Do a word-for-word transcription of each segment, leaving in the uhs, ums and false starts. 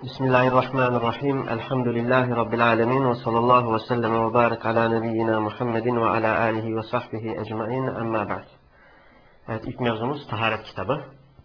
Bismillahirrahmanirrahim. Elhamdülillahi Rabbil alemin. Ve sallallahu ve sellem ve barik ala nebiyyina Muhammedin ve ala alihi ve sahbihi ecmain. Amma ba'd. Evet, ilk mevzumuz taharet kitabı.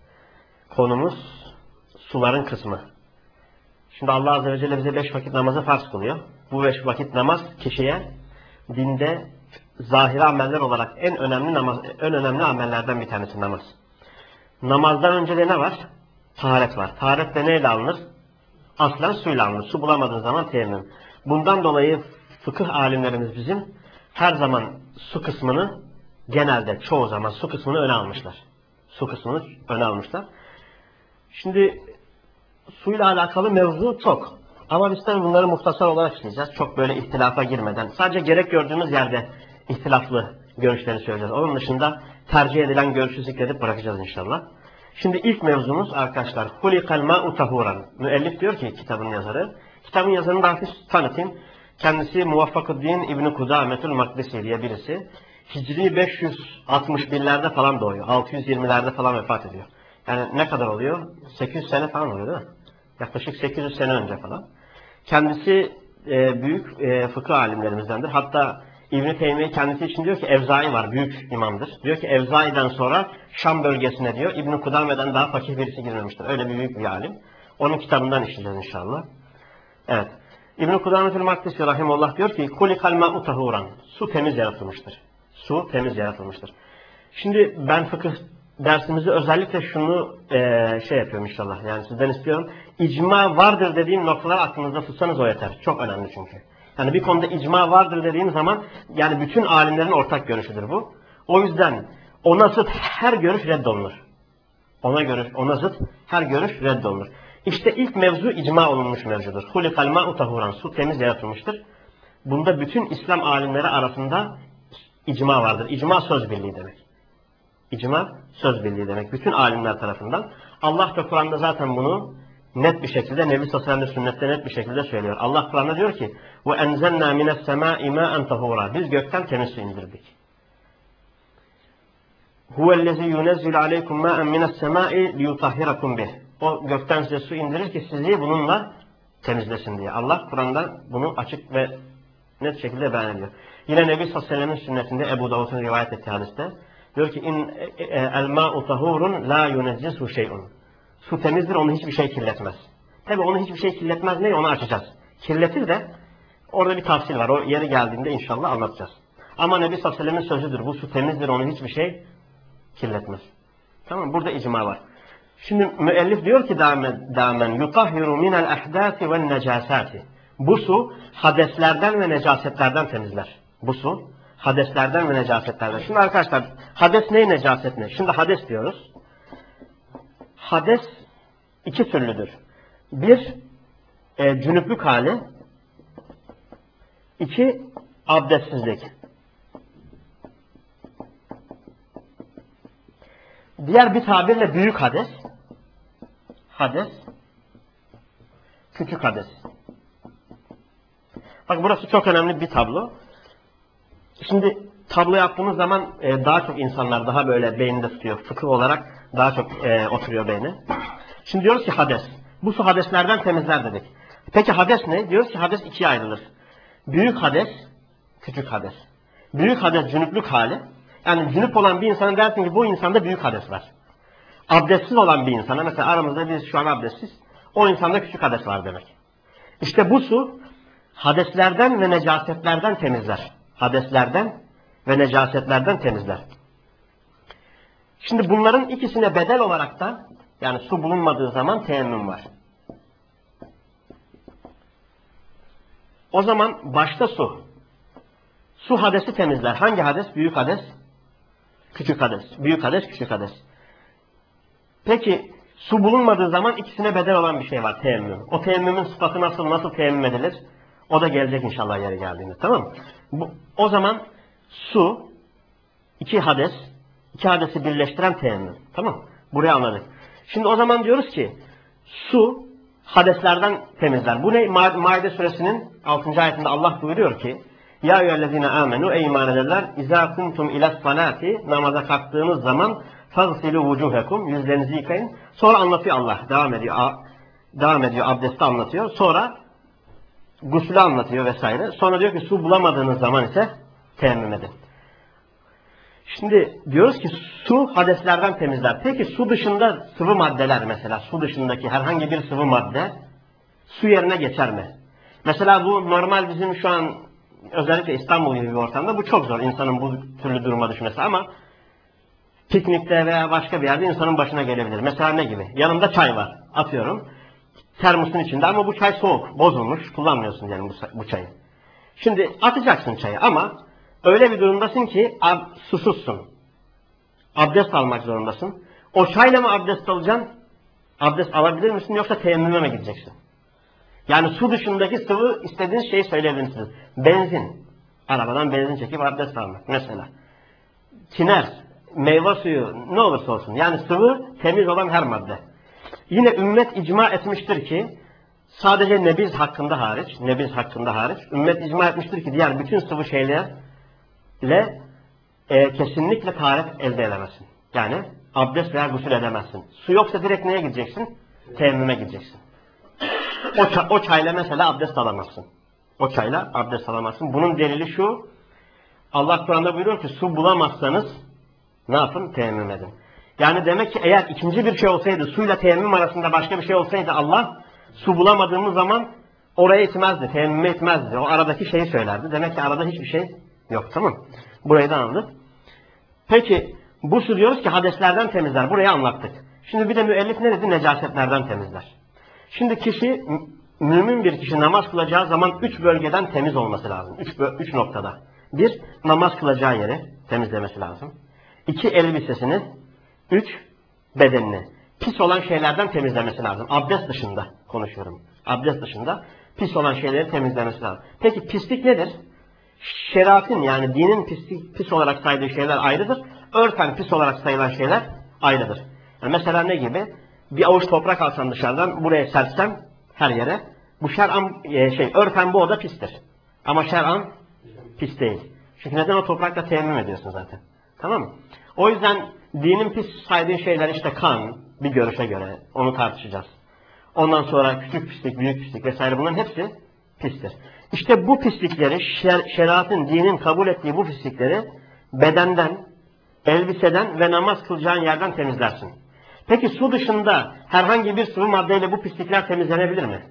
Konumuz suların kısmı. Şimdi Allah Azze ve Celle bize beş vakit namazı farz kılıyor. Bu beş vakit namaz kişiye dinde zahiri ameller olarak en önemli namaz, en önemli amellerden bir tanesi namaz. Namazdan önce de ne var? Taharet var. Taharet de neyle alınır? Aslen suyla alınır. Su bulamadığın zaman teyemmüm. Bundan dolayı fıkıh alimlerimiz bizim her zaman su kısmını, genelde çoğu zaman su kısmını öne almışlar. Su kısmını öne almışlar. Şimdi suyla alakalı mevzu çok. Ama biz tabii bunları muhtasar olarak işleyeceğiz. Çok böyle ihtilafa girmeden. Sadece gerek gördüğümüz yerde ihtilaflı görüşleri söyleyeceğiz. Onun dışında tercih edilen görüşü zikredip bırakacağız inşallah. Şimdi ilk mevzumuz arkadaşlar hulikal ma'u tahuran. Müellif diyor ki kitabın yazarı. Kitabın yazarını da hafif tanıtayım. Kendisi Muvaffakuddin İbn-i Kudametül Makdisi diye birisi. Hicri beş yüz altmış birlerde falan doğuyor. altı yüz yirmilerde falan vefat ediyor. Yani ne kadar oluyor? sekiz yüz sene falan oluyor değil mi? Yaklaşık sekiz yüz sene önce falan. Kendisi e, büyük e, fıkıh alimlerimizdendir. Hatta İbn-i Teymiye kendisi için diyor ki Evzai var, büyük imamdır. Diyor ki Evzai'den sonra Şam bölgesine diyor İbn-i Kudame'den daha fakih birisi girmemiştir. Öyle bir büyük bir alim. Onun kitabından işleyeceğiz inşallah. Evet. İbn-i Kudametül Makdisi rahimullah diyor ki kulikal ma'u tahuran. Su temiz yaratılmıştır. Su temiz yaratılmıştır. Şimdi ben fıkıh dersimizi özellikle şunu e, şey yapıyorum inşallah. Yani sizden istiyorum. İcma vardır dediğim noktalar aklınızda tutsanız o yeter. Çok önemli çünkü. Yani bir konuda icma vardır dediğim zaman yani bütün alimlerin ortak görüşüdür bu. O yüzden ona zıt her görüş reddolunur. Ona görüş, ona zıt her görüş reddolunur. İşte ilk mevzu icma olunmuş mevzudur. Hulikal ma'u tahuran. Su temiz yaratılmıştır. Bunda bütün İslam alimleri arasında icma vardır. İcma söz birliği demek. İcma söz birliği demek. Bütün alimler tarafından. Allah da Kur'an'da zaten bunu net bir şekilde, Nebi sallallahu aleyhi ve sellem sünnette net bir şekilde söylüyor. Allah Kur'an'da diyor ki وَاَنْزَلْنَا مِنَ السَّمَاءِ مَاءً طَهُورًا. Biz gökten temiz su indirdik. هُوَ الَّذِي يُنَزِّلُ عَلَيْكُمْ مَاءً مِنَ السَّمَاءِ لِيُطَهِّرَكُمْ بِهِ. O gökten size su indirir ki sizi bununla temizlesin diye. Allah Kur'an'da bunu açık ve net şekilde beyan ediyor. Yine Nebi sallallahu aleyhi ve sellem'in sünnetinde Ebu Davud'un rivayet ettiği hadiste diyor ki in el ma'u tahurun la yuneccisu şey'un. Su temizdir, onu hiçbir şey kirletmez. Tabi onu hiçbir şey kirletmez ne? Onu açacağız. Kirletir de orada bir tafsil var. O yeri geldiğinde inşallah anlatacağız. Ama Nebi sallallahu aleyhi ve sellem'in sözüdür. Bu su temizdir, onu hiçbir şey kirletmez. Tamam, burada icma var. Şimdi müellif diyor ki damen yutahhiru minel ahdâsi ve necâsâti. Bu su hadeslerden ve necasetlerden temizler. Bu su hadeslerden ve necasetlerden. Şimdi arkadaşlar hades ne, necaset ne? Şimdi hades diyoruz. Hades iki türlüdür. Bir e, cünüplük hali. İki abdestsizlik. Diğer bir tabirle büyük hades. Hades. Küçük hades. Bak burası çok önemli bir tablo. Şimdi tablo yaptığımız zaman e, daha çok insanlar daha böyle beyninde tutuyor. Fıkıh olarak daha çok e, oturuyor beyni. Şimdi diyoruz ki hades. Bu su hadeslerden temizler dedik. Peki hades ne? Diyoruz ki hades ikiye ayrılır. Büyük hades, küçük hades. Büyük hades cünüplük hali. Yani cünüp olan bir insana dersin ki bu insanda büyük hades var. Abdestsiz olan bir insana, mesela aramızda biz şu an abdestsiz, o insanda küçük hades var demek. İşte bu su hadeslerden ve necasetlerden temizler. Hadeslerden ve necasetlerden temizler. Şimdi bunların ikisine bedel olarak da yani su bulunmadığı zaman teyemmüm var. O zaman başta su. Su hadesi temizler. Hangi hades? Büyük hades, küçük hades. Büyük hades, küçük hades. Peki su bulunmadığı zaman ikisine bedel olan bir şey var, teyemmüm. O teyemmümün sıfatı nasıl, nasıl teyemmüm edilir? O da gelecek inşallah yeri geldiğinde. Tamam mı? Bu, o zaman su, iki hades, iki hadesi birleştiren teyemmüm. Tamam mı? Burayı anladık. Şimdi o zaman diyoruz ki su hadeslerden temizler. Bu ne? Ma Maide suresinin altıncı ayetinde Allah buyuruyor ki ya eyyühellezine amenu ey iman ederler izâ kuntum ilas salati namaza kalktığınız zaman fagsilu vucuhekum yüzlerinizi yıkayın. Sonra anlatıyor Allah. Devam ediyor. devam ediyor, abdesti anlatıyor. Sonra gusülü anlatıyor vesaire. Sonra diyor ki su bulamadığınız zaman ise teyemmüm edin. Şimdi diyoruz ki su hadeslerden temizler. Peki su dışında sıvı maddeler, mesela su dışındaki herhangi bir sıvı madde su yerine geçer mi? Mesela bu normal bizim şu an özellikle İstanbul gibi bir ortamda bu çok zor, insanın bu türlü duruma düşmesi, ama piknikte veya başka bir yerde insanın başına gelebilir. Mesela ne gibi? Yanımda çay var, atıyorum. Termosun içinde, ama bu çay soğuk, bozulmuş, kullanmıyorsun yani bu, bu çayı. Şimdi atacaksın çayı, ama öyle bir durumdasın ki ab, susuzsun. Abdest almak zorundasın. O çayla mı abdest alacaksın? Abdest alabilir misin, yoksa teyemmüme mi gideceksin? Yani su dışındaki sıvı, istediğiniz şeyi söyleyebilirsiniz. Benzin. Arabadan benzin çekip abdest almak mesela. Tiner, meyve suyu, ne olursa olsun. Yani sıvı, temiz olan her madde. Yine ümmet icma etmiştir ki, sadece nebiz hakkında hariç, nebiz hakkında hariç, ümmet icma etmiştir ki diğer bütün sıvı şeylerle e, kesinlikle taharet elde edemezsin. Yani abdest veya gusül edemezsin. Su yoksa direkt neye gideceksin? Teyemmüme gideceksin. O, çay, o çayla mesela abdest alamazsın. O çayla abdest alamazsın. Bunun delili şu, Allah Kur'an'da buyuruyor ki su bulamazsanız ne yapın? Teyemmüm edin. Yani demek ki eğer ikinci bir şey olsaydı, suyla teyemmüm arasında başka bir şey olsaydı, Allah su bulamadığımız zaman oraya itmezdi, teyemmüme itmezdi. O aradaki şeyi söylerdi. Demek ki arada hiçbir şey yok, tamam. Burayı da anladık. Peki bu su diyoruz ki hadeslerden temizler. Burayı anlattık. Şimdi bir de müellif ne dedi? Necasetlerden temizler. Şimdi kişi, mümin bir kişi namaz kılacağı zaman üç bölgeden temiz olması lazım. Üç, üç noktada. Bir, namaz kılacağı yeri temizlemesi lazım. İki, elbisesini. Üç, bedenini. Pis olan şeylerden temizlemesi lazım. Abdest dışında konuşuyorum. Abdest dışında pis olan şeyleri temizlemesi lazım. Peki pislik nedir? Şeriatın, yani dinin pislik, pis olarak saydığı şeyler ayrıdır. Örfen pis olarak sayılan şeyler ayrıdır. Yani mesela ne gibi? Bir avuç toprak alsam dışarıdan, buraya sersem her yere, bu şer'an şey, örfen bu oda pistir. Ama şer'an pis değil. Çünkü neden? O toprakla teyemmüm ediyorsun zaten. Tamam mı? O yüzden dinin pis saydığı şeyler işte kan, bir görüşe göre onu tartışacağız. Ondan sonra küçük pislik, büyük pislik vesaire, bunların hepsi pistir. İşte bu pislikleri, şer, şeriatın, dinin kabul ettiği bu pislikleri bedenden, elbiseden ve namaz kılacağın yerden temizlersin. Peki su dışında herhangi bir sıvı maddeyle bu pislikler temizlenebilir mi?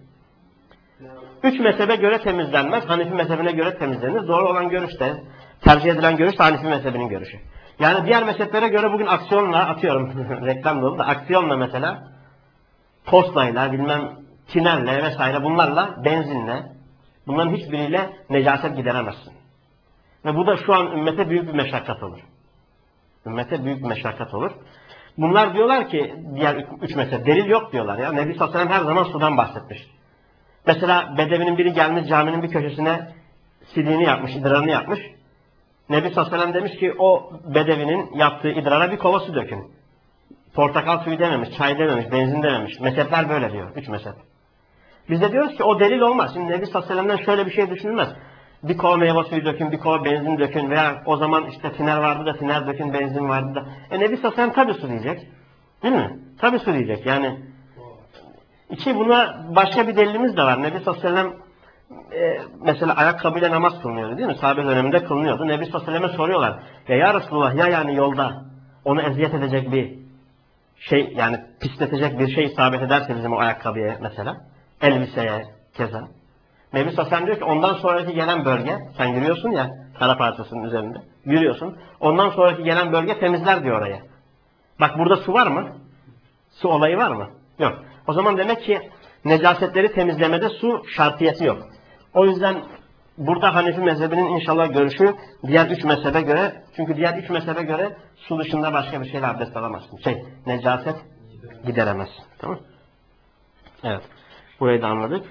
Üç mezhebe göre temizlenmez. Hanefi mezhebine göre temizlenir. Doğru olan görüş de, tercih edilen görüş de Hanefi mezhebinin görüşü. Yani diğer mezheplere göre bugün aksiyonla, atıyorum reklam dolu da, aksiyonla mesela postayla, bilmem tinerle vesaire, bunlarla, benzinle, bunların hiçbiriyle necaset gideremezsin. Ve bu da şu an ümmete büyük bir meşakkat olur. Ümmete büyük bir meşakkat olur. Bunlar diyorlar ki, diğer üç mezhep, delil yok diyorlar ya. Nebi sallallahu aleyhi ve sellem her zaman sudan bahsetmiş. Mesela Bedevinin biri gelmiş caminin bir köşesine sidiğini yapmış, idrarını yapmış. Nebi sallallahu aleyhi ve sellem demiş ki o Bedevinin yaptığı idrara bir kova su dökün. Portakal suyu dememiş, çay dememiş, benzin dememiş. Mezhepler böyle diyor, üç mezhep. Biz de diyoruz ki o delil olmaz. Şimdi Nebi sallallahu aleyhi ve sellem'den şöyle bir şey düşünülmez. Bir kova meyve suyu dökün, bir kova benzin dökün veya o zaman işte tiner vardı da tiner dökün, benzin vardı da. E Nebi sallallahu aleyhi ve sellem tabi su diyecek. Değil mi? Tabi su diyecek yani. İki, buna başka bir delilimiz de var. Nebi sallallahu aleyhi ve sellem e, mesela ayakkabıyla namaz kılınıyordu değil mi? Sahabe döneminde kılınıyordu. Nebi sallallahu aleyhi ve sellem'e soruyorlar. Ya ya Resulullah, ya yani yolda onu eziyet edecek bir şey, yani pisletecek bir şey isabet ederse bizim o ayakkabıya mesela, elbiseye keza. Nebi sallallahu aleyhi ve sellem diyor ki ondan sonraki gelen bölge, sen yürüyorsun ya kara parçasının üzerinde, yürüyorsun. Ondan sonraki gelen bölge temizler diyor oraya. Bak burada su var mı? Su olayı var mı? Yok. O zaman demek ki necasetleri temizlemede su şartiyeti yok. O yüzden burada Hanefi mezhebinin inşallah görüşü diğer üç mezhebe göre, çünkü diğer üç mezhebe göre su dışında başka bir şeyle abdest alamazsın. Şey, necaset gideremezsin. Tamam mı? Evet. Burayı da anladık.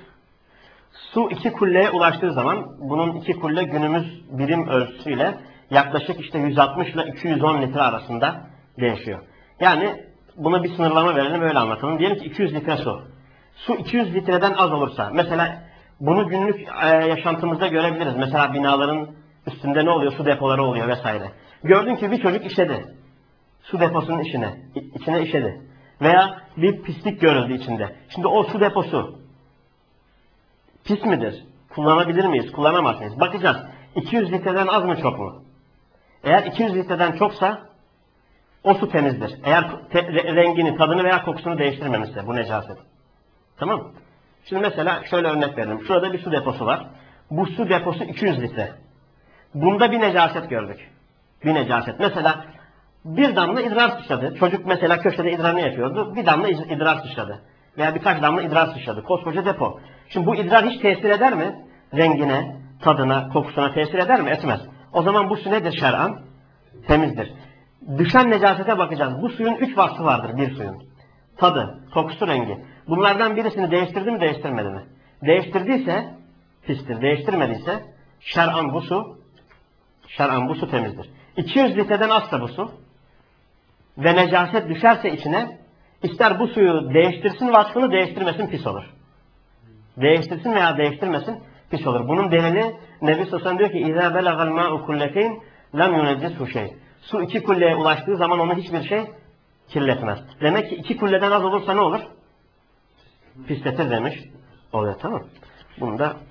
Su iki kulleye ulaştığı zaman, bunun iki kulle günümüz birim ölçüsüyle yaklaşık işte yüz altmış ile iki yüz on litre arasında değişiyor. Yani buna bir sınırlama verelim, öyle anlatalım. Diyelim ki iki yüz litre su. Su iki yüz litreden az olursa, mesela bunu günlük e, yaşantımızda görebiliriz. Mesela binaların üstünde ne oluyor? Su depoları oluyor vesaire. Gördün ki bir çocuk işedi. Su deposunun içine, içine işedi. Veya bir pislik görüldü içinde. Şimdi o su deposu pis midir? Kullanabilir miyiz? Kullanamaz mıyız? Bakacağız. iki yüz litreden az mı çok mu? Eğer iki yüz litreden çoksa o su temizdir. Eğer te rengini, tadını veya kokusunu değiştirmemişse bu necaset. Tamam mı? Şimdi mesela şöyle örnek verelim. Şurada bir su deposu var. Bu su deposu iki yüz litre. Bunda bir necaset gördük. Bir necaset. Mesela bir damla idrar sıçradı. Çocuk mesela köşede idrarını yapıyordu. Bir damla idrar sıçradı. Veya birkaç damla idrar sıçradı. Koskoca depo. Şimdi bu idrar hiç tesir eder mi? Rengine, tadına, kokusuna tesir eder mi? Etmez. O zaman bu su nedir şer'an? Temizdir. Düşen necasete bakacağız. Bu suyun üç vasfı vardır bir suyun. Tadı, kokusu, rengi. Bunlardan birisini değiştirdi mi, değiştirmedi mi? Değiştirdiyse pistir. Değiştirmediyse şer'an bu su şer'an bu su temizdir. iki yüz litreden azsa bu su ve necaset düşerse içine, ister bu suyu değiştirsin vasfını, değiştirmesin pis olur. Değiştirsin veya değiştirmesin pis olur. Bunun delili Nebi Sosan diyor ki اِذَا بَلَغَ الْمَاءُ كُلَّتَيْنِ لَمْ يُنَجِّسْهُ şey. Su iki kulleye ulaştığı zaman onu hiçbir şey kirletmez. Demek ki iki kulleden az olursa ne olur? Pisletir demiş. Oluyor, tamam. Bunu da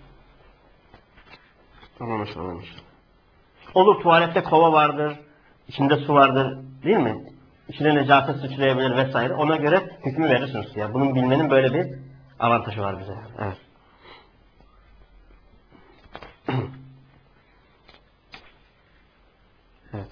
anlamış olmuş. Olur, tuvalette kova vardır, içinde su vardır, değil mi? İçine necaset sıçrayabilir vesaire. Ona göre hükmü verirsiniz ya. Bunun bilmenin böyle bir avantajı var bize. Evet. Evet.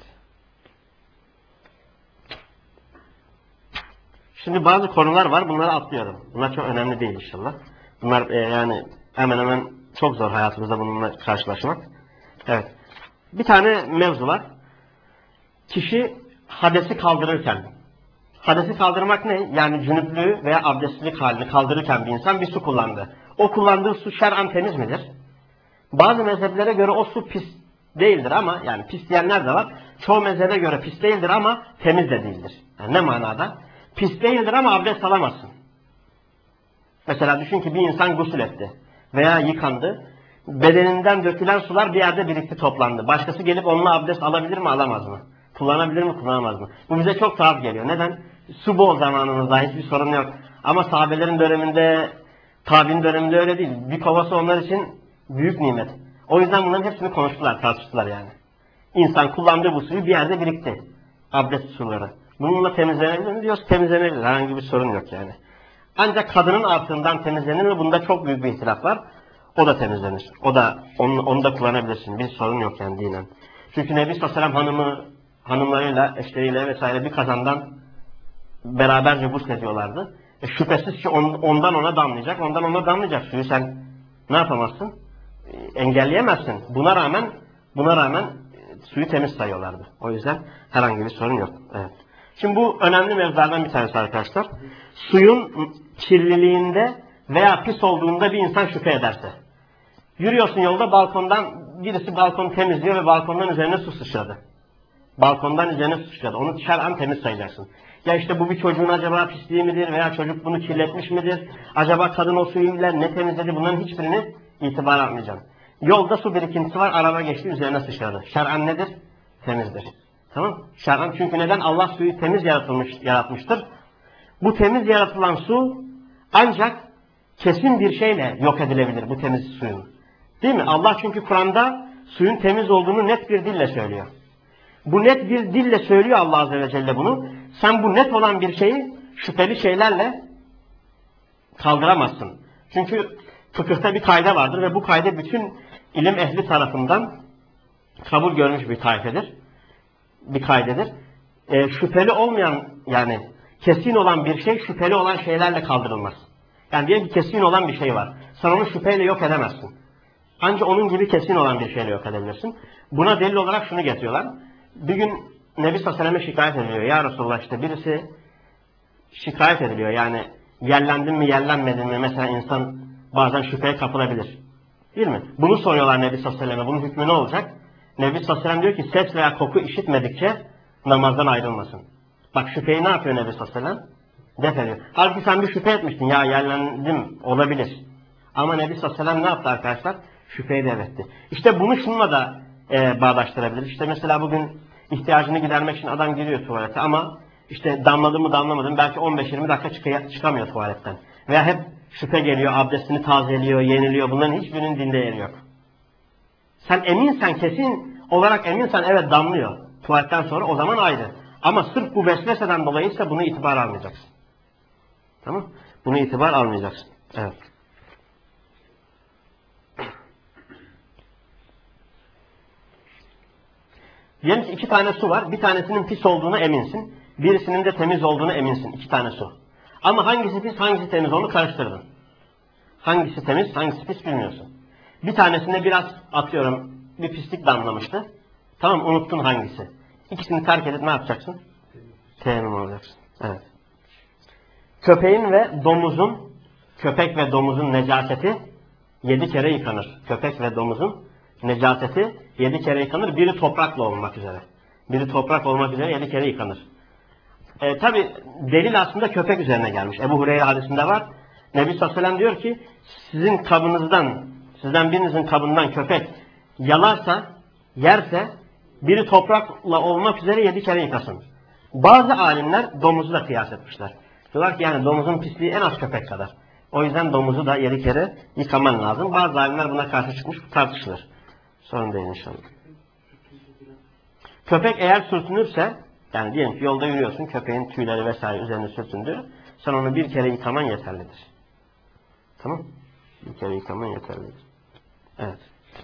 Şimdi bazı konular var. Bunları atlıyorum. Bunlar çok önemli değil inşallah. Bunlar e, yani hemen hemen çok zor hayatımızda bununla karşılaşmak. Evet. Bir tane mevzu var. Kişi hadesi kaldırırken, hadesi kaldırmak ne? Yani cünüplüğü veya abdestsizlik halini kaldırırken bir insan bir su kullandı. O kullandığı su şer'an temiz midir? Bazı mezheplere göre o su pis değildir ama, yani pis diyenler de var. Çoğu mezhebe göre pis değildir ama temiz de değildir. Yani ne manada? Pis değildir ama abdest alamazsın. Mesela düşün ki bir insan gusül etti veya yıkandı. Bedeninden dökülen sular bir yerde birikti, toplandı. Başkası gelip onunla abdest alabilir mi, alamaz mı? Kullanabilir mi, kullanamaz mı? Bu bize çok tuhaf geliyor. Neden? Su bol zamanımızda, hiçbir sorun yok. Ama sahabelerin döneminde, tabi'in döneminde öyle değil. Bir kovası onlar için büyük nimet. O yüzden bunların hepsini konuştular, tartıştılar yani. İnsan kullandığı bu suyu bir yerde birikti. Abdest suları. Bununla temizlenebilir mi diyoruz? Temizlenebilir. Herhangi bir sorun yok yani. Ancak kadının artığından temizlenir mi? Bunda çok büyük bir ihtilaf var. O da temizlenir. O da, onu, onu da kullanabilirsin. Bir sorun yok yani dinen. Çünkü Nebi sallallahu aleyhi ve sellem hanımı, hanımlarıyla, eşleriyle vesaire bir kazandan beraberce guslediyorlardı. E şüphesiz ki on, ondan ona damlayacak, ondan ona damlayacak suyu sen ne yapamazsın? E, engelleyemezsin. Buna rağmen, buna rağmen e, suyu temiz sayıyorlardı. O yüzden herhangi bir sorun yok. Evet. Şimdi bu önemli mevzulardan bir tanesi arkadaşlar. Suyun kirliliğinde veya pis olduğunda bir insan şüphe ederse. Yürüyorsun yolda, balkondan birisi balkonu temizliyor ve balkondan üzerine su sıçradı. Balkondan üzerine su sıçradı. Onu şer'an temiz sayacaksın. Ya işte bu bir çocuğun acaba pisliği midir veya çocuk bunu kirletmiş midir? Acaba kadın o suyuyla ne temizledi? Bunların hiçbirini itibar almayacaksın. Yolda su birikintisi var, araba geçti, üzerine sıçradı. Şer'an nedir? Temizdir. Tamam? Şer'an çünkü neden? Allah suyu temiz yaratılmış, yaratmıştır. Bu temiz yaratılan su ancak kesin bir şeyle yok edilebilir, bu temiz suyun. Değil mi? Allah çünkü Kur'an'da suyun temiz olduğunu net bir dille söylüyor. Bu net bir dille söylüyor Allah Azze ve Celle bunu. Sen bu net olan bir şeyi şüpheli şeylerle kaldıramazsın. Çünkü fıkıhta bir kaide vardır ve bu kaide bütün ilim ehli tarafından kabul görmüş bir taifedir. Bir kaidedir. E, şüpheli olmayan, yani kesin olan bir şey şüpheli olan şeylerle kaldırılmaz. Yani diyelim ki kesin olan bir şey var. Sen onu şüpheyle yok edemezsin. Ancak onun gibi kesin olan bir şeyle yok edebilirsin. Buna delil olarak şunu getiriyorlar. Bir gün Nebi sallallahu aleyhi ve sellem'e şikayet ediliyor. Ya Resulullah, işte birisi şikayet ediliyor. Yani yerlendin mi yerlenmedin mi? Mesela insan bazen şüpheye kapılabilir. Değil mi? Bunu soruyorlar Nebi sallallahu aleyhi ve sellem'e. Bunun hükmü ne olacak? Nebi sallallahu aleyhi ve sellem diyor ki ses veya koku işitmedikçe namazdan ayrılmasın. Bak şüpheyi ne yapıyor Nebi sallallahu aleyhi ve sellem? Def ediyor. Halbuki sen bir şüphe etmiştin. Ya yerlendim, olabilir. Ama Nebi sallallahu aleyhi ve sellem ne yaptı arkadaşlar? Şüpheyi def etti. İşte bunu şununla da e, bağdaştırabilir. İşte mesela bugün ihtiyacını gidermek için adam giriyor tuvalete ama İşte damladı mı damlamadı mı belki on beş yirmi dakika çık çıkamıyor tuvaletten. Veya hep şüphe geliyor, abdestini tazeliyor, yeniliyor. Bunların hiçbirinin dinde yeri yok. Sen eminsen, kesin olarak eminsen evet damlıyor. Tuvaletten sonra o zaman ayrı. Ama sırf bu vesveseden dolayıysa bunu itibar almayacaksın. Tamam? Bunu itibar almayacaksın. Evet. Diyelim ki iki tane su var. Bir tanesinin pis olduğuna eminsin. Birisinin de temiz olduğuna eminsin. İki tane su. Ama hangisi pis, hangisi temiz onu karıştırdın. Hangisi temiz, hangisi pis bilmiyorsun. Bir tanesinde biraz atıyorum bir pislik damlamıştı. Tamam, unuttun hangisi. İkisini terk edip ne yapacaksın? Teyemmüm olacaksın. Evet. Köpeğin ve domuzun, köpek ve domuzun necaseti yedi kere yıkanır. Köpek ve domuzun necaseti yedi kere yıkanır. Biri toprakla olmak üzere. Biri toprak olmak üzere yedi kere yıkanır. E, Tabi delil aslında köpek üzerine gelmiş. Ebu Hureyre hadisinde var. Nebi sallallahu aleyhi ve sellem diyor ki sizin kabınızdan, sizden birinizin kabından köpek yalarsa, yerse biri toprakla olmak üzere yedi kere yıkasın. Bazı alimler domuzu da kıyas etmişler. Diyorlar ki yani domuzun pisliği en az köpek kadar. O yüzden domuzu da yedi kere yıkaman lazım. Bazı alimler buna karşı çıkmış, tartışılır. Sorun değil inşallah. Köpek eğer sürtünürse, yani diyelim ki yolda yürüyorsun, köpeğin tüyleri vesaire üzerine sürtündü. Sen onu bir kere yıkaman yeterlidir. Tamam? Bir kere yıkaman yeterlidir. Evet.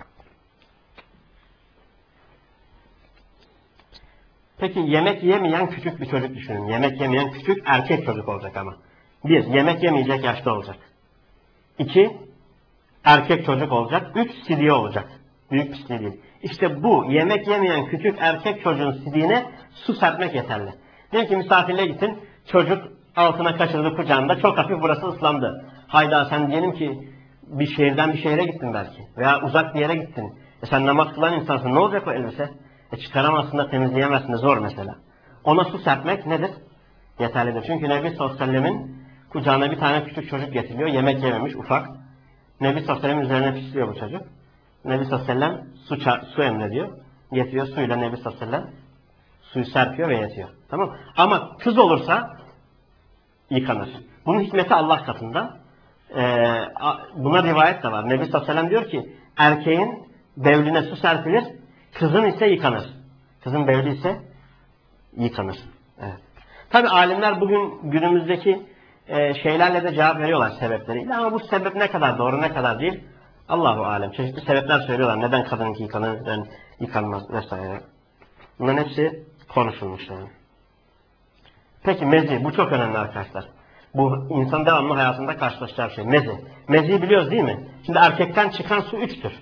Peki yemek yemeyen küçük bir çocuk düşünün. Yemek yemeyen küçük erkek çocuk olacak ama. Bir, yemek yemeyecek yaşta olacak. İki, erkek çocuk olacak. Üç, sidye olacak. Büyük pisliği değil. İşte bu yemek yemeyen küçük erkek çocuğun sidiğine su serpmek yeterli. Diyelim ki misafirliğe gittin, çocuk altına kaçırdı kucağında, çok hafif burası ıslandı. Hayda sen diyelim ki bir şehirden bir şehre gittin belki veya uzak bir yere gittin. E sen namaz kılan insansın, ne olacak o elbise? E çıkaramazsın da temizleyemezsin de zor mesela. Ona su serpmek nedir? Yeterlidir. Çünkü Nebi sallallahu aleyhi ve sellemin kucağına bir tane küçük çocuk getiriyor, yemek yememiş, ufak. Nebi sallallahu aleyhi ve sellemin üzerine pisliyor bu çocuk. Nebi sallallahu aleyhi ve sellem su, su emrediyor. Getiriyor suyla Nebi sallallahu aleyhi ve sellem suyu serpiyor ve yetiyor. Tamam. Ama kız olursa yıkanır. Bunun hikmeti Allah katında. Ee, buna rivayet de var. Nebi sallallahu aleyhi ve sellem diyor ki erkeğin bevline su serpilir, kızın ise yıkanır. Kızın bevli ise yıkanır. Evet. Tabi alimler bugün günümüzdeki e, şeylerle de cevap veriyorlar sebepleriyle ama bu sebep ne kadar doğru ne kadar değil Allahu alem. Çeşitli sebepler söylüyorlar. Neden kadınınki yıkanır, neden yıkanmaz vesaire. Bunların hepsi konuşulmuş yani. Peki mezi. Bu çok önemli arkadaşlar. Bu insan devamlı hayatında karşılaşacağı şey. Mezi. Meziyi biliyoruz değil mi? Şimdi erkekten çıkan su üçtür.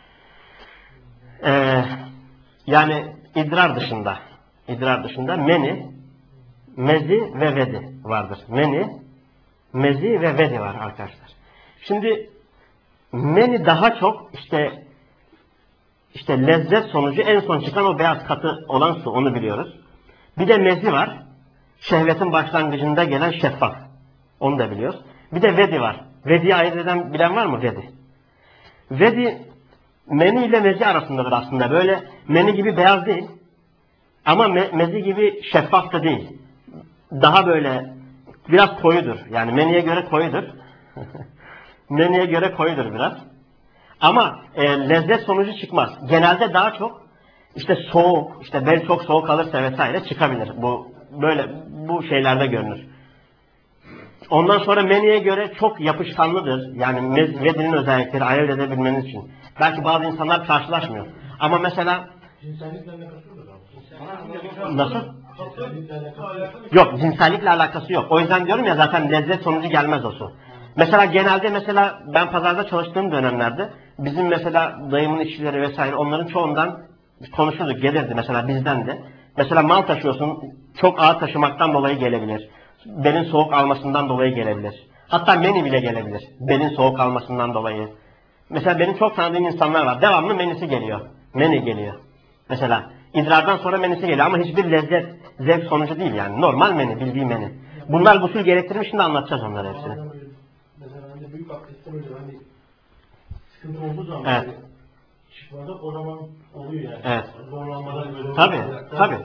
Ee, yani idrar dışında. idrar dışında meni, mezi ve vedi vardır. Meni, mezi ve vedi var arkadaşlar. Şimdi meni daha çok işte işte lezzet sonucu en son çıkan o beyaz katı olan su, onu biliyoruz. Bir de mezi var. Şehvetin başlangıcında gelen şeffaf. Onu da biliyoruz. Bir de vedi var. Vedi'yi ayırt eden bilen var mı vedi? Vedi meni ile mezi arasındadır aslında. Böyle meni gibi beyaz değil. Ama me mezi gibi şeffaf da değil. Daha böyle biraz koyudur. Yani meniye göre koyudur. Meniye göre koyudur biraz. Ama e, lezzet sonucu çıkmaz. Genelde daha çok işte soğuk, işte bel çok soğuk alırsa vesaire çıkabilir. Bu böyle bu şeylerde görünür. Ondan sonra meniye göre çok yapışkanlıdır. Yani vedinin özellikleri ayırt edebilmeniz için. Belki bazı insanlar karşılaşmıyor. Ama mesela nasıl? Yok, cinsellikle alakası yok. O yüzden diyorum ya zaten lezzet sonucu gelmez o su. Mesela genelde mesela ben pazarda çalıştığım dönemlerde bizim mesela dayımın işçileri vesaire onların çoğundan konuşurduk, gelirdi mesela bizden de. Mesela mal taşıyorsun, çok ağır taşımaktan dolayı gelebilir. Belin soğuk almasından dolayı gelebilir. Hatta meni bile gelebilir. Belin soğuk almasından dolayı. Mesela benim çok tanıdığım insanlar var. Devamlı menisi geliyor. Meni geliyor. Mesela idrardan sonra menisi geliyor ama hiçbir lezzet, zevk sonucu değil yani. Normal meni, bildiği meni. Bunlar gusül gerektirmiş, şimdi anlatacağız onları hepsini. Mesela hani büyük abdestten önce hani sıkıntı olduğu zaman evet. çıkmadı, o zaman oluyor yani. Evet. Zorlanmadan böyle. Tabii, tabii.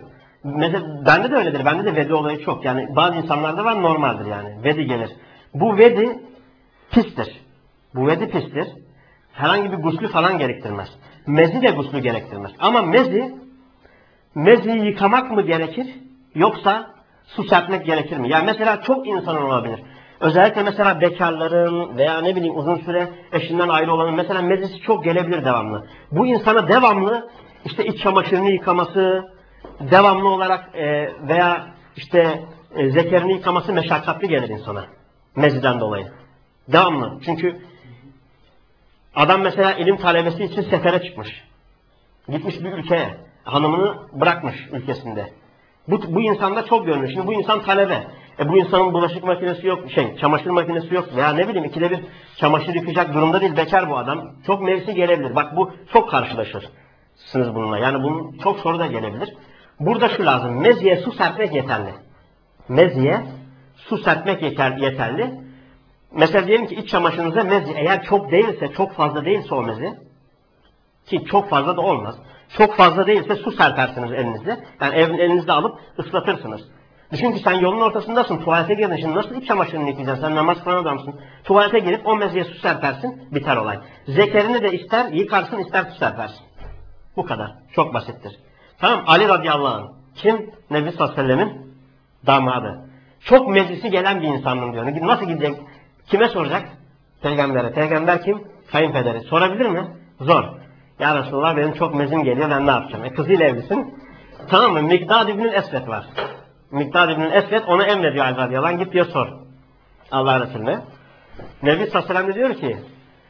Mesela bende de öyledir. Bende de vedi olayı çok. Yani bazı insanlarda var, normaldir yani. Vedi gelir. Bu vedi pistir. Bu vedi pistir. Herhangi bir guslü falan gerektirmez. Mezi de guslü gerektirmez. Ama mezi, meziyi yıkamak mı gerekir? Yoksa su serpmek gerekir mi? Yani mesela çok insan olabilir. Özellikle mesela bekarların veya ne bileyim uzun süre eşinden ayrı olanın mesela mezisi çok gelebilir devamlı. Bu insana devamlı işte iç çamaşırını yıkaması, devamlı olarak e, veya işte e, zekerini yıkaması meşakkatli gelir insana. Meziden dolayı. Devamlı. Çünkü adam mesela ilim talebesi için sefere çıkmış. Gitmiş bir ülkeye. Hanımını bırakmış ülkesinde. Bu, bu insanda çok görünür. Şimdi bu insan talebe. E bu insanın bulaşık makinesi yok, şey, çamaşır makinesi yok veya ne bileyim ikide bir çamaşır yıkayacak durumda değil, bekar bu adam. Çok mevsi gelebilir. Bak bu çok karşılaşırsınız bununla. Yani bunun çok soru da gelebilir. Burada şu lazım. Meziye su serpmek yeterli. Meziye su serpmek yeter, yeterli. Mesela diyelim ki iç çamaşırınıza mezi eğer çok değilse, çok fazla değilse o mezi, ki çok fazla da olmaz. Çok fazla değilse su serpersiniz elinizle. Yani elinizde alıp ıslatırsınız. Düşün ki sen yolun ortasındasın, tuvalete girdin. Şimdi nasıl iç çamaşırını yıkayacaksın? Sen namaz kılan adamsın. Tuvalete girip o meziye su serpersin, biter olay. Zekerini de ister yıkarsın, ister su serpersin. Bu kadar. Çok basittir. Tamam, Ali radıyallahu anh. Kim? Nebi sallallahu aleyhi ve sellemin damadı. Çok meclisi gelen bir insanım diyor. Nasıl gidecek? Kime soracak? Peygamber'e. Peygamber kim? Kayınpederi. Sorabilir mi? Zor. Ya Resulallah benim çok mezim geliyor, ben ne yapacağım? E kızıyla evlisin. Tamam mı? Mikdad İbnül Esvet var. Mikdad İbnül Esvet ona emrediyor Ali radıyallahu anh. Git diyor sor. Allah Resulüne. Nebi sallallahu aleyhi ve sellem diyor ki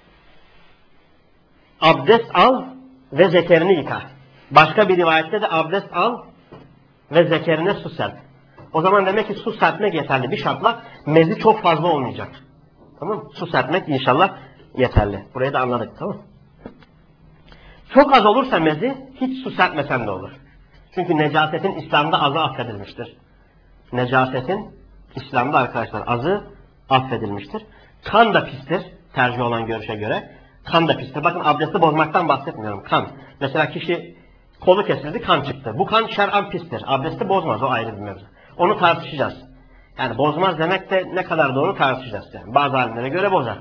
abdest al ve zekerini yıka. Başka bir rivayette de abdest al ve zekerine su serp. O zaman demek ki su serpmek yeterli. Bir şartla mezi çok fazla olmayacak. Tamam mı? Su serpmek inşallah yeterli. Burayı da anladık, tamam mı? Çok az olursa mezi hiç su serpmesen de olur. Çünkü necasetin İslam'da azı affedilmiştir. Necasetin İslam'da arkadaşlar azı affedilmiştir. Kan da pistir. Tercih olan görüşe göre. Kan da pistir. Bakın abdesti bozmaktan bahsetmiyorum. Kan. Mesela kişi kolu kesildi, kan çıktı. Bu kan şer'an pistir. Abdesti bozmaz. O ayrı bir mevzu. Onu tartışacağız. Yani bozmaz demek de ne kadar doğru tartışacağız. Yani bazı alimlere göre bozar.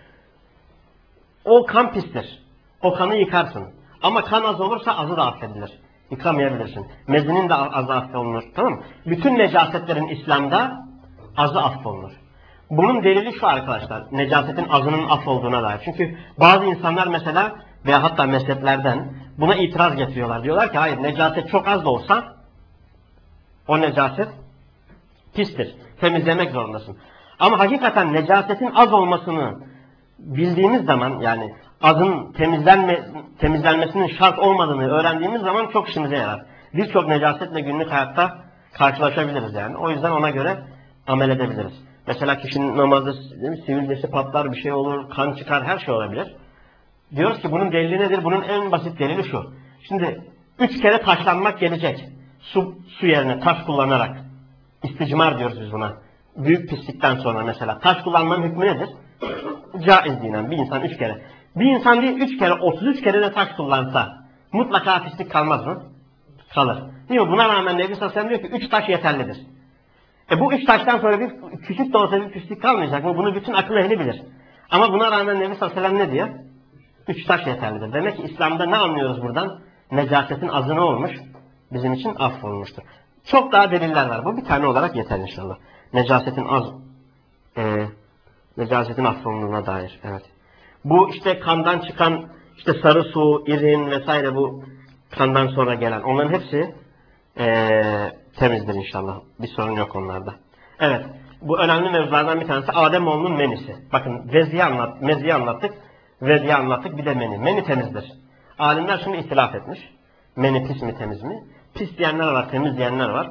O kan pistir. O kanı yıkarsın. Ama kan az olursa azı da affedilir. Yıkamayabilirsin. Mezinin de azı affolunur. Tamam mı? Bütün necasetlerin İslam'da azı affolunur. Bunun delili şu arkadaşlar. Necasetin azının affolduğuna dair. Çünkü bazı insanlar mesela veya hatta mezheplerden buna itiraz getiriyorlar. Diyorlar ki hayır, necaset çok az da olsa o necaset pistir. Temizlemek zorundasın. Ama hakikaten necasetin az olmasını bildiğimiz zaman, yani azın temizlenme, temizlenmesinin şart olmadığını öğrendiğimiz zaman çok işimize yarar. Birçok necasetle günlük hayatta karşılaşabiliriz yani. O yüzden ona göre amel edebiliriz. Mesela kişinin namazda sivilcesi patlar, bir şey olur, kan çıkar, her şey olabilir. Diyoruz ki bunun delili nedir? Bunun en basit delili şu. Şimdi üç kere taşlanmak gelecek. Su, su yerine taş kullanarak. İsticmar diyoruz biz buna. Büyük pislikten sonra mesela. Taş kullanmanın hükmü nedir? Caiz dinen bir insan üç kere. Bir insan değil üç kere, otuz üç kere de taş kullansa mutlaka pislik kalmaz mı? Kalır. Değil mi? Buna rağmen Nebi sallallahu aleyhi ve sellem diyor ki üç taş yeterlidir. E bu üç taştan sonra bir küçük de olsa bir pislik kalmayacak mı? Bunu bütün akıl ehli bilir. Ama buna rağmen Nebi sallallahu aleyhi ve sellem ne diyor? Üç taş yeterlidir. Demek ki İslam'da ne anlıyoruz buradan? Necasetin azı ne olmuş? Bizim için affolmuştur. Çok daha deliller var. Bu bir tane olarak yeter inşallah. Necasetin az e, necasetin affolunduğuna dair. Evet. Bu işte kandan çıkan işte sarı su, irin vesaire, bu kandan sonra gelen. Onların hepsi e, temizdir inşallah. Bir sorun yok onlarda. Evet. Bu önemli mevzulardan bir tanesi Ademoğlunun menisi. Bakın veziyi anlat, meziyi anlattık. Veziyi anlattık. Bir de meni. Meni temizdir. Alimler şunu ihtilaf etmiş. Meni pis mi temiz mi? Pis diyenler var, temiz diyenler var.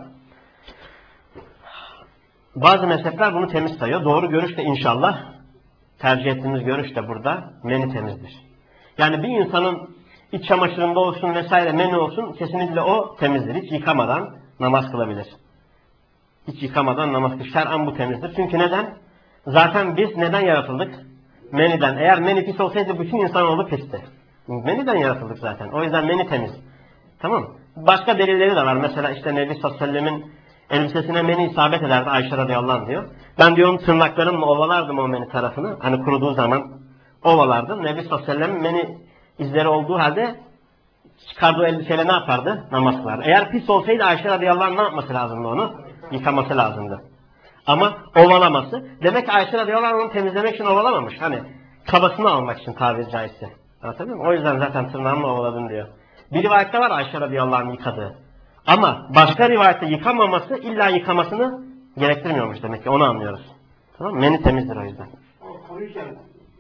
Bazı mezhepler bunu temiz sayıyor. Doğru görüş de inşallah, tercih ettiğimiz görüş de burada meni temizdir. Yani bir insanın iç çamaşırında olsun vesaire meni olsun, kesinlikle o temizdir. Hiç yıkamadan namaz kılabilir. Hiç yıkamadan namaz kılabilir. Şer'an bu temizdir. Çünkü neden? Zaten biz neden yaratıldık? Meniden. Eğer meni pis olsaydı bütün insanoğlu pisti. Meniden yaratıldık zaten. O yüzden meni temiz. Tamam mı? başka delilleri de var. Mesela işte Nebi sallallahu aleyhi ve sellemin elbisesine meni isabet ederdi Ayşe radıyallahu anh diyor. Ben diyor tırnaklarımla ovalardım o meni tarafını. Hani kuruduğu zaman ovalardım. Nebi sallallahu aleyhi ve sellem'in meni izleri olduğu halde çıkardığı elbiseyle ne yapardı? Namaz kılardı. Eğer pis olsaydı Ayşe radıyallahu anh ne yapması lazımdı onu? Yıkaması lazımdı. Ama ovalaması. Demek ki Ayşe radıyallahu anh onu temizlemek için ovalamamış. Hani kabasını almak için tabiri caizse. Anlatabiliyor muyum? O yüzden zaten tırnağımla ovaladım diyor. Bir rivayette var Ayşe radıyallahu anh yıkadığı. Ama başka rivayette yıkamaması illa yıkamasını gerektirmiyormuş demek ki. Onu anlıyoruz. Tamam mı? Meni temizdir o yüzden. Ama kuruyken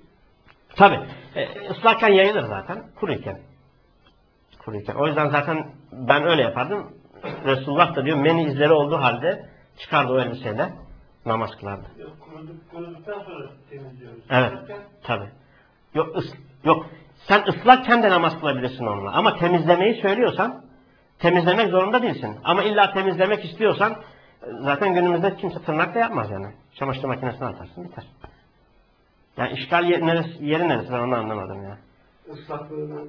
Tabi. E, ıslakken yayılır zaten. Kuruyken. Kuruyken. O yüzden zaten ben öyle yapardım. Resulullah da diyor meni izleri olduğu halde çıkardı o elbiseyle namaz kılardı. yok, kuruduk, kuruduktan sonra temizliyoruz. Evet. Tabi. Yok, ıs yok. Sen ıslakken de namaz kılabilirsin onunla. Ama temizlemeyi söylüyorsan temizlemek zorunda değilsin. Ama illa temizlemek istiyorsan zaten günümüzde kimse tırnak da yapmaz yani. Çamaşır makinesine atarsın biter. Yani işgal yeri neresi, yeri neresi ben onu anlamadım ya. Islaklığını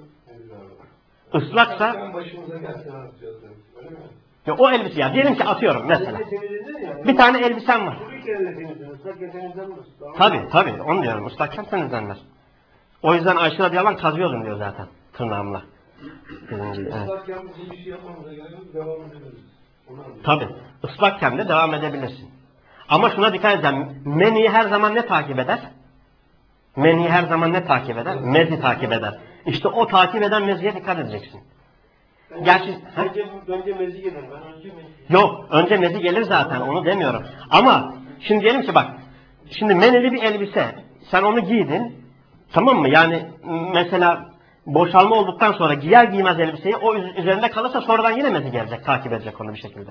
Islaksa Islakken başımıza gelse ne yapacağız? Öyle mi? ya o elbise ya diyelim ki atıyorum mesela. Temizlenir yani. Bir tane elbisem var. Kuruyken de temizlenir. Islakken temizlenmez. Tamam. Tabi tabi onu diyorum ıslakken temizlenmez. O yüzden Ayşe radıyallahu anh kazıyordum diyor zaten tırnağımla. Dediğim gibi, evet. Islakken bizim bir şey yapmamıza gerek yok. Devam edebiliriz. Onu anlıyorum. Tabi ıslakken de devam edebilirsin. Ama şuna dikkat edeceğim. Meniyi her zaman ne takip eder? Meniyi her zaman ne takip eder? Mezi takip eder. İşte o takip eden meziye dikkat edeceksin. Gerçi Önce, önce mezi gelir. Ben önce mezi. yok. Önce mezi gelir zaten. Onu demiyorum. Ama şimdi diyelim ki bak. Şimdi menili bir elbise. Sen onu giydin. Tamam mı? Yani mesela boşalma olduktan sonra giyer giymez elbiseyi o üzerinde kalırsa sonradan yine mezi gelecek. Takip edecek onu bir şekilde.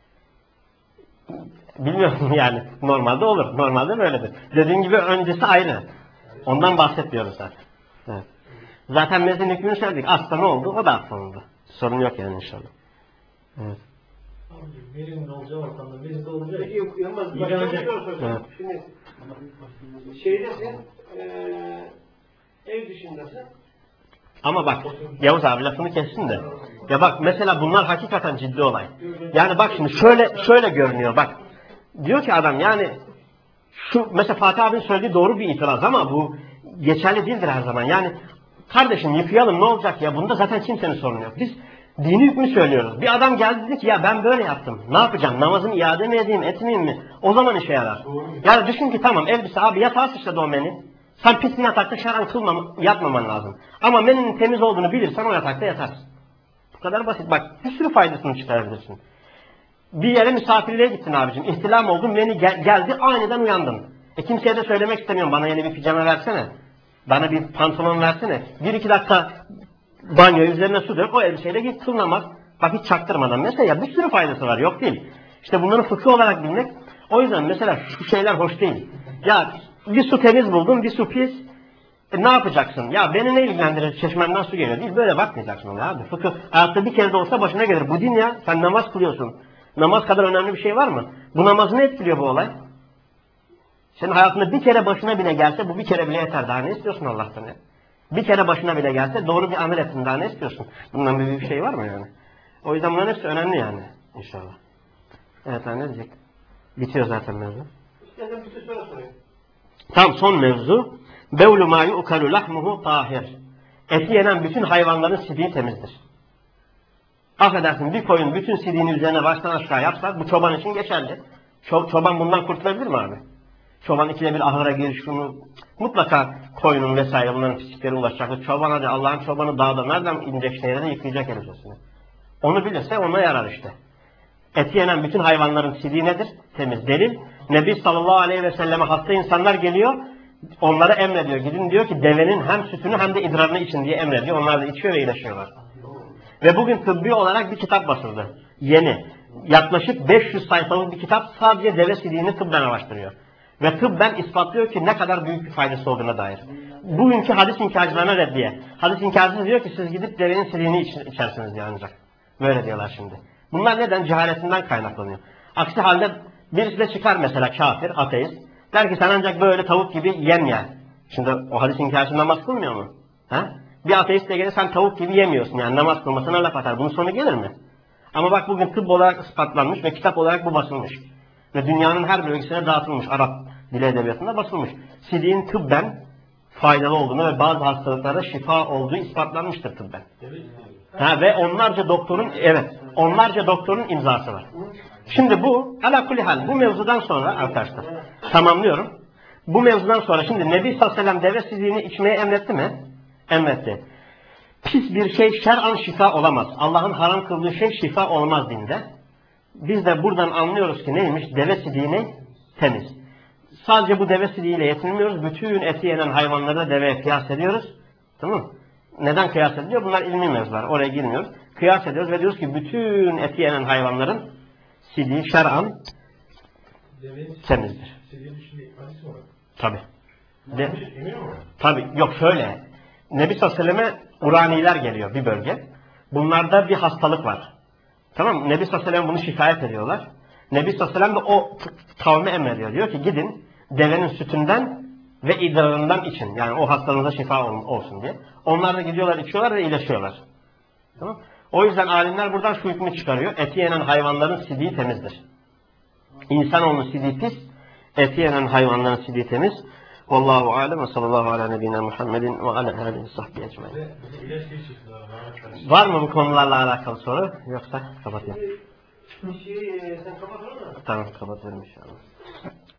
Bilmiyorum yani. Normalde olur. Normalde böyledir. Dediğim gibi öncesi ayrı. Ondan bahsetmiyoruz zaten. Evet. Zaten mezun hükmünü söyledik. Asla ne oldu? O da affolundu. Sorun yok yani inşallah. Evet. Birinin olacağı ortamda birisi olacak. Peki yok. Yılmaz. İyi Başka bir önce- şey soracağım. Evet. Şimdi şeydesin. Eee ev dışındasın. Ama bak Yavuz abi lafını kessin de. Ya bak mesela bunlar hakikaten ciddi olay. Yani bak şimdi şöyle şöyle görünüyor bak. Diyor ki adam yani şu mesela Fatih abinin söylediği doğru bir itiraz ama bu geçerli değildir her zaman. Yani kardeşim yıkayalım ne olacak ya bunda zaten kimsenin sorunu yok. Biz dini hükmü söylüyoruz. Bir adam geldi dedi ki ya ben böyle yaptım. Ne yapacağım? Namazımı iade mi edeyim etmeyeyim mi? O zaman işe yarar. Yani düşün ki tamam elbise abi yatağa sıçradı o meni. Sen pis bir yatakta şaran kılmam, yatmaman lazım. Ama meninin temiz olduğunu bilirsen o yatakta yatarsın. Bu kadar basit. Bak bir sürü faydasını çıkarabilirsin. Bir yere misafirliğe gittin abicim. İhtilam oldun, meni gel geldi aniden uyandın. E kimseye de söylemek istemiyorum. Bana yeni bir pijama versene. Bana bir pantolon versene. Bir iki dakika banyo üzerine su dök. O elbiseyle git kıl namaz. Bak hiç çaktırmadan. Mesela ya bir sürü faydası var. Yok değil. İşte bunları fıkıh olarak bilmek. O yüzden mesela şu şeyler hoş değil. Ya bir su temiz buldun, bir su pis. E, ne yapacaksın? Ya beni ne ilgilendirir? Çeşmemden su geliyor değil. Böyle bakmayacaksın ona abi. Fıkıh hayatta bir kere de olsa başına gelir. Bu din ya. Sen namaz kılıyorsun. Namaz kadar önemli bir şey var mı? Bu namazı ne etkiliyor bu olay? Senin hayatında bir kere başına bile gelse bu bir kere bile yeter. Daha ne istiyorsun Allah'tan ya? Bir kere başına bile gelse doğru bir amel ettin. Daha ne istiyorsun? Bundan bir bir şey var mı yani? O yüzden bunların hepsi önemli yani. İnşallah. Evet ne diyecek? Bitiyor zaten mevzu. İstersen bir şey sonra sorayım. Tam son mevzu. Bevlu ma yu'kalu lahmuhu tahir. Eti yenen bütün hayvanların sidiği temizdir. Affedersin bir koyun bütün sidiğini üzerine baştan aşağı yapsa bu çoban için geçerli. Ço çoban bundan kurtulabilir mi abi? Çoban ikide bir ahıra gir şunu. Mutlaka koyunun vesaire bunların pislikleri ulaşacak. Çoban hadi Allah'ın çobanı dağda nereden inecek şehirde yıkayacak elbisesini. Onu bilirse ona yarar işte. Eti yenen bütün hayvanların sidiği nedir? Temiz. Delil. Nebi sallallahu aleyhi ve selleme hasta insanlar geliyor. Onlara emrediyor. Gidin diyor ki devenin hem sütünü hem de idrarını için diye emrediyor. Onlar da içiyor ve iyileşiyorlar. Ve bugün tıbbi olarak bir kitap basıldı. Yeni. Yaklaşık beş yüz sayfalık bir kitap sadece deve sidiğini tıbben araştırıyor. Ve tıbben ispatlıyor ki ne kadar büyük bir faydası olduğuna dair. Bugünkü hadis inkarcılarına reddiye. Hadis inkarcısı diyor ki siz gidip devenin sidiğini iç içersiniz diyor ancak. Böyle diyorlar şimdi. Bunlar neden? Cehaletinden kaynaklanıyor. Aksi halde birisi de çıkar mesela kafir, ateist. Der ki sen ancak böyle tavuk gibi yem ye. Şimdi o hadis inkarcı namaz kılmıyor mu? Ha? Bir ateist de gelir sen tavuk gibi yemiyorsun yani namaz kılmasına laf atar. Bunun sonu gelir mi? Ama bak bugün tıp olarak ispatlanmış ve kitap olarak bu basılmış. Ve dünyanın her bölgesine dağıtılmış. Arap dili edebiyatında basılmış. Sidiğin tıbben faydalı olduğunu ve bazı hastalıklara şifa olduğu ispatlanmıştır tıbben. Ha, ve onlarca doktorun evet onlarca doktorun imzası var. Şimdi bu ala kulli hal bu mevzudan sonra arkadaşlar tamamlıyorum. Bu mevzudan sonra şimdi Nebi sallallahu aleyhi ve sellem deve sidiğini içmeye emretti mi? Emretti. Pis bir şey şer'an şifa olamaz. Allah'ın haram kıldığı şey şifa olmaz dinde. Biz de buradan anlıyoruz ki neymiş? Deve sidiğini temiz. Sadece bu deve sidiğiyle yetinmiyoruz. Bütün eti yenen hayvanları da deveye kıyas ediyoruz. Tamam mı? Neden kıyas ediliyor? Bunlar ilmi mevzular. Oraya girmiyoruz. Kıyas ediyoruz ve diyoruz ki bütün eti yenen hayvanların sidiği şer'an temizdir. Tabi. De, tabi. Yok şöyle. Nebi sallallahu aleyhi ve selleme Uraniler geliyor bir bölge. Bunlarda bir hastalık var. Tamam mı? Nebi sallallahu aleyhi ve sellem bunu şikayet ediyorlar. Nebi sallallahu aleyhi ve sellem de o kavme emrediyor. Diyor ki gidin devenin sütünden ve idrarından için. Yani o hastalığınıza şifa olsun diye. Onlar da gidiyorlar içiyorlar ve iyileşiyorlar. Tamam. O yüzden alimler buradan şu hükmü çıkarıyor. Eti yenen hayvanların sidiği temizdir. İnsanoğlunun sidiği pis, eti yenen hayvanların sidiği temiz. Vallahu alem ve sallallahu ala nebina Muhammedin ve ala alihi sahbihi ecmaîn. Var mı bu konularla alakalı soru? Yoksa kapatayım. Tamam kapatıyorum inşallah.